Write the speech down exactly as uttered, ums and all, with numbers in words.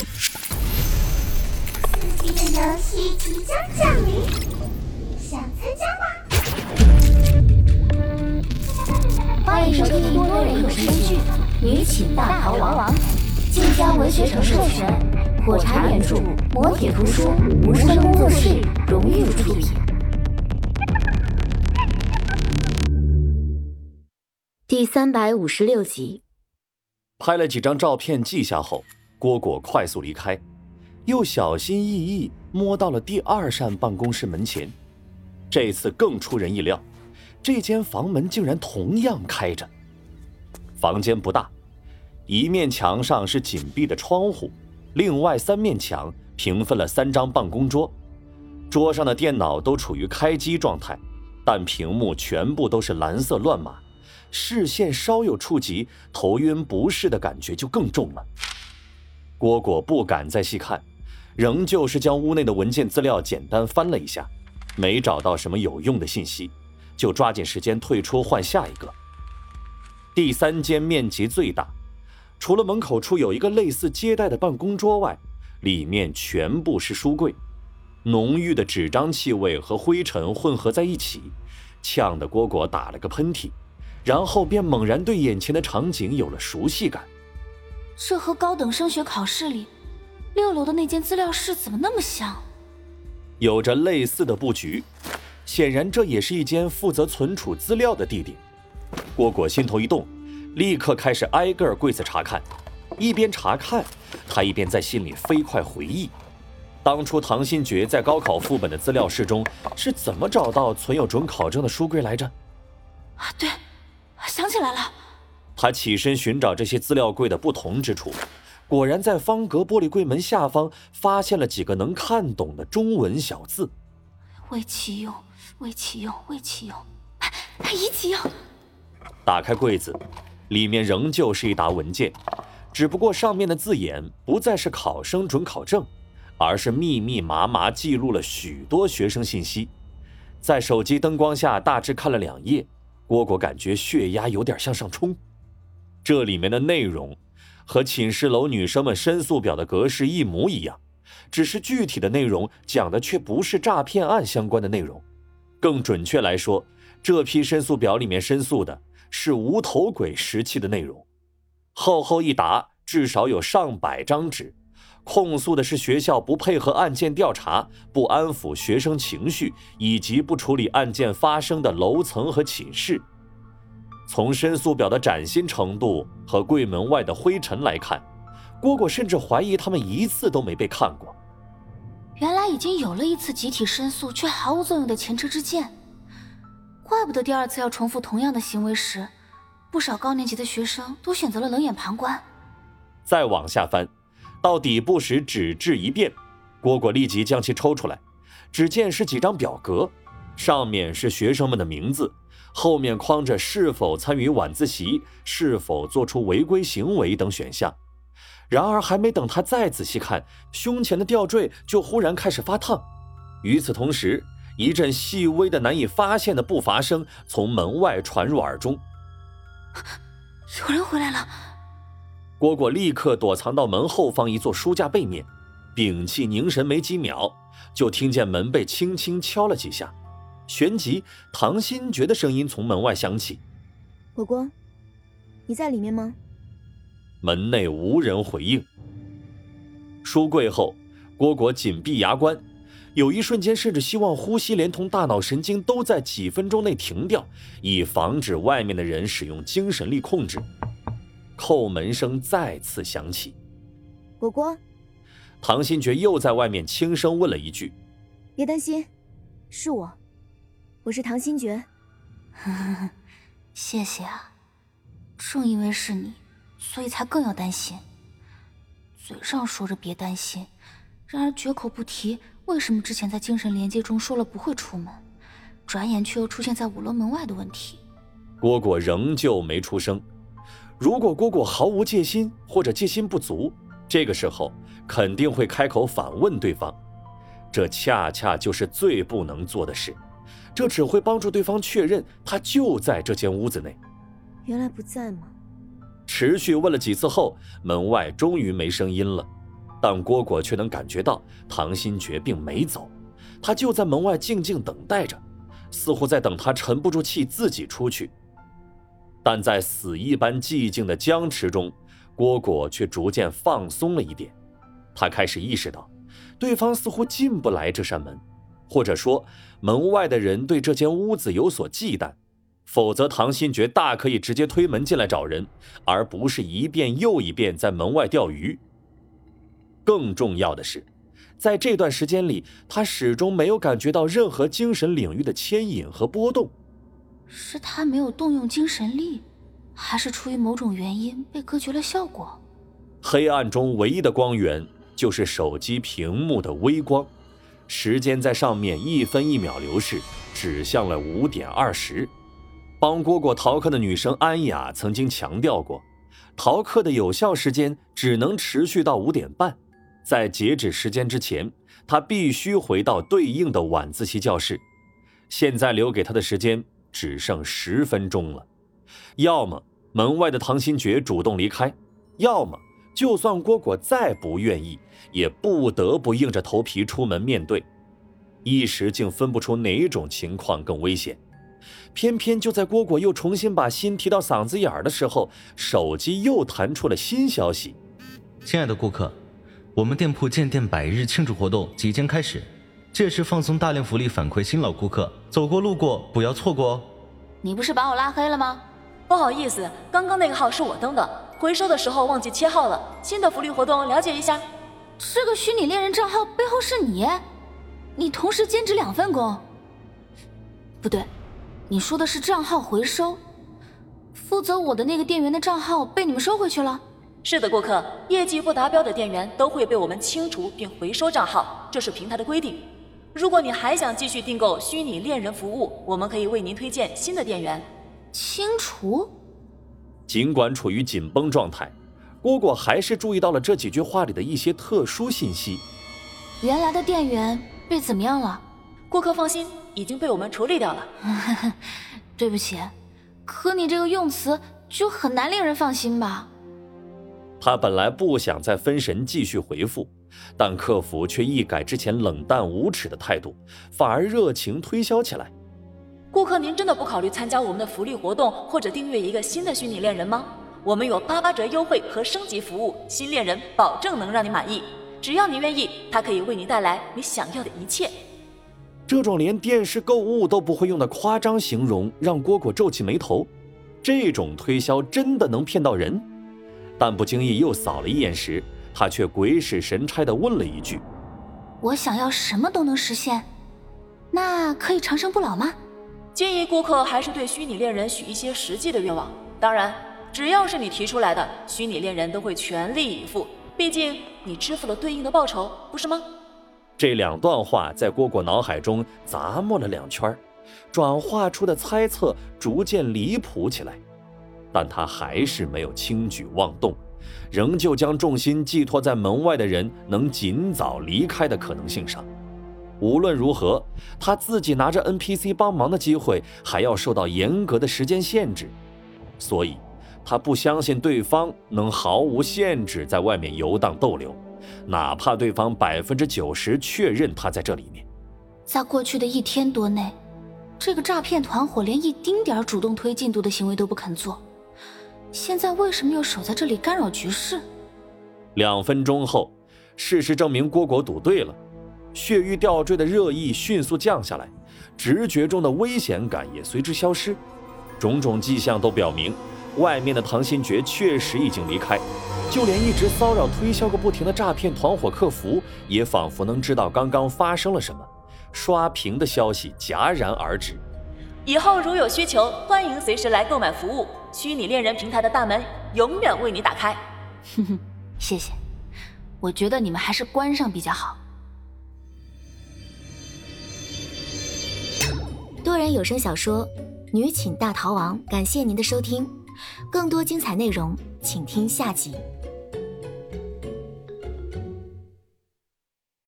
刺激的游戏即将降临，想参加吗？ 欢迎收听多人有声剧《女寝大逃亡》，晋江文学城授权，火柴原著，磨铁图书，无声工作室荣誉出品。第三百五十六集。 拍了几张照片记下后，蝈蝈快速离开，又小心翼翼摸到了第二扇办公室门前。这次更出人意料，这间房门竟然同样开着。房间不大，一面墙上是紧闭的窗户，另外三面墙平分了三张办公桌，桌上的电脑都处于开机状态，但屏幕全部都是蓝色乱码，视线稍有触及，头晕不适的感觉就更重了。蝈蝈不敢再细看，仍旧是将屋内的文件资料简单翻了一下，没找到什么有用的信息，就抓紧时间退出换下一个。第三间面积最大，除了门口处有一个类似接待的办公桌外，里面全部是书柜，浓郁的纸张气味和灰尘混合在一起，呛得蝈蝈打了个喷嚏，然后便猛然对眼前的场景有了熟悉感。 这和高等升学考试里六楼的那间资料室怎么那么像？ 有着类似的布局，显然这也是一间负责存储资料的地点。蝈蝈心头一动，立刻开始挨个柜子查看，一边查看，他一边在心里飞快回忆，当初唐新觉在高考副本的资料室中是怎么找到存有准考证的书柜来着？ 啊，对，想起来了。 他起身寻找这些资料柜的不同之处，果然在方格玻璃柜门下方发现了几个能看懂的中文小字： 未启用，未启用，未启用，已启用。 打开柜子，里面仍旧是一沓文件，只不过上面的字眼不再是考生准考证，而是密密麻麻记录了许多学生信息。在手机灯光下大致看了两页，蝈蝈感觉血压有点向上冲。这里面的内容和寝室楼女生们申诉表的格式一模一样，只是具体的内容讲的却不是诈骗案相关的内容。更准确来说，这批申诉表里面申诉的是无头鬼时期的内容。厚厚一沓，至少有上百张纸，控诉的是学校不配合案件调查，不安抚学生情绪，以及不处理案件发生的楼层和寝室。从申诉表的崭新程度和柜门外的灰尘来看，蝈蝈甚至怀疑他们一次都没被看过。 原来已经有了一次集体申诉却毫无作用的前车之鉴，怪不得第二次要重复同样的行为时，不少高年级的学生都选择了冷眼旁观。 再往下翻，到底部时纸质一变，蝈蝈立即将其抽出来，只见是几张表格，上面是学生们的名字，后面框着是否参与晚自习，是否做出违规行为等选项。然而还没等他再仔细看，胸前的吊坠就忽然开始发烫。与此同时，一阵细微的难以发现的步伐声从门外传入耳中。 有人回来了。 蝈蝈立刻躲藏到门后方一座书架背面，屏气凝神没几秒，就听见门被轻轻敲了几下，旋即唐新觉的声音从门外响起： 果果，你在里面吗？ 门内无人回应。书柜后，蝈蝈紧闭牙关，有一瞬间甚至希望呼吸连同大脑神经都在几分钟内停掉，以防止外面的人使用精神力控制。叩门声再次响起。 果果， 唐新觉又在外面轻声问了一句： 别担心，是我，我是唐新觉。 谢谢啊，正因为是你，所以才更要担心。嘴上说着别担心，然而绝口不提为什么之前在精神连接中说了不会出门，转眼却又出现在五楼门外的问题。 蝈蝈仍旧没出声。如果蝈蝈毫无戒心或者戒心不足，这个时候肯定会开口反问对方，这恰恰就是最不能做的事，这只会帮助对方确认他就在这间屋子内。 原来不在吗？ 持续问了几次后，门外终于没声音了。 但蝈蝈却能感觉到唐新觉并没走，他就在门外静静等待着，似乎在等他沉不住气自己出去。但在死一般寂静的僵持中，蝈蝈却逐渐放松了一点。他开始意识到，对方似乎进不来这扇门，或者说门外的人对这间屋子有所忌惮，否则唐新觉大可以直接推门进来找人，而不是一遍又一遍在门外钓鱼。更重要的是，在这段时间里，他始终没有感觉到任何精神领域的牵引和波动。 是他没有动用精神力，还是出于某种原因被隔绝了效果？ 黑暗中唯一的光源就是手机屏幕的微光，时间在上面一分一秒流逝，指向了五点二十。帮蝈蝈逃课的女生安雅曾经强调过，逃课的有效时间只能持续到五点半，在截止时间之前，她必须回到对应的晚自习教室。现在留给她的时间只剩十分钟了，要么门外的唐新觉主动离开，要么就算蝈蝈再不愿意，也不得不硬着头皮出门面对。一时竟分不出哪种情况更危险。偏偏就在蝈蝈又重新把心提到嗓子眼儿的时候，手机又弹出了新消息。 亲爱的顾客，我们店铺建店百日庆祝活动即将开始，届时放送大量福利反馈新老顾客，走过路过不要错过哦。 你不是把我拉黑了吗？ 不好意思，刚刚那个号是我登的，回收的时候忘记切号了。新的福利活动了解一下。 这个虚拟恋人账号背后是你？你同时兼职两份工？不对，你说的是账号回收，负责我的那个店员的账号被你们收回去了？ 是的，顾客，业绩不达标的店员都会被我们清除并回收账号，这是平台的规定。如果你还想继续订购虚拟恋人服务，我们可以为您推荐新的店员。 清除？ 尽管处于紧绷状态，蝈蝈还是注意到了这几句话里的一些特殊信息。 原来的店员被怎么样了？ 顾客放心，已经被我们处理掉了。 对不起，可你这个用词就很难令人放心吧？ 他本来不想再分神继续回复，但客服却一改之前冷淡无耻的态度，反而热情推销起来。 顾客，您真的不考虑参加我们的福利活动，或者订阅一个新的虚拟恋人吗？我们有八八折优惠和升级服务，新恋人保证能让你满意。只要你愿意，它可以为你带来你想要的一切。 这种连电视购物都不会用的夸张形容让蝈蝈皱起眉头，这种推销真的能骗到人？但不经意又扫了一眼时，他却鬼使神差地问了一句： 我想要什么都能实现，那可以长生不老吗？ 建议顾客还是对虚拟恋人许一些实际的愿望，当然只要是你提出来的，虚拟恋人都会全力以赴，毕竟你支付了对应的报酬，不是吗？ 这两段话在蝈蝈脑海中咂摸了两圈，转化出的猜测逐渐离谱起来，但他还是没有轻举妄动，仍旧将重心寄托在门外的人能尽早离开的可能性上。无论如何，他自己拿着 N P C 帮忙的机会还要受到严格的时间限制，所以他不相信对方能毫无限制在外面游荡逗留，哪怕对方百分之九十确认他在这里面。 在过去的一天多内，这个诈骗团伙连一丁点主动推进度的行为都不肯做，现在为什么又守在这里干扰局势？ 两分钟后，事实证明蝈蝈赌对了，血域吊坠的热意迅速降下来，直觉中的危险感也随之消失。种种迹象都表明，外面的唐新觉确实已经离开，就连一直骚扰推销个不停的诈骗团伙客服，也仿佛能知道刚刚发生了什么，刷屏的消息戛然而止。 以后如有需求，欢迎随时来购买服务，虚拟恋人平台的大门永远为你打开。 哼哼，谢谢，我觉得你们还是关上比较好。 多人有声小说《女寝大逃亡》，感谢您的收听，更多精彩内容请听下集。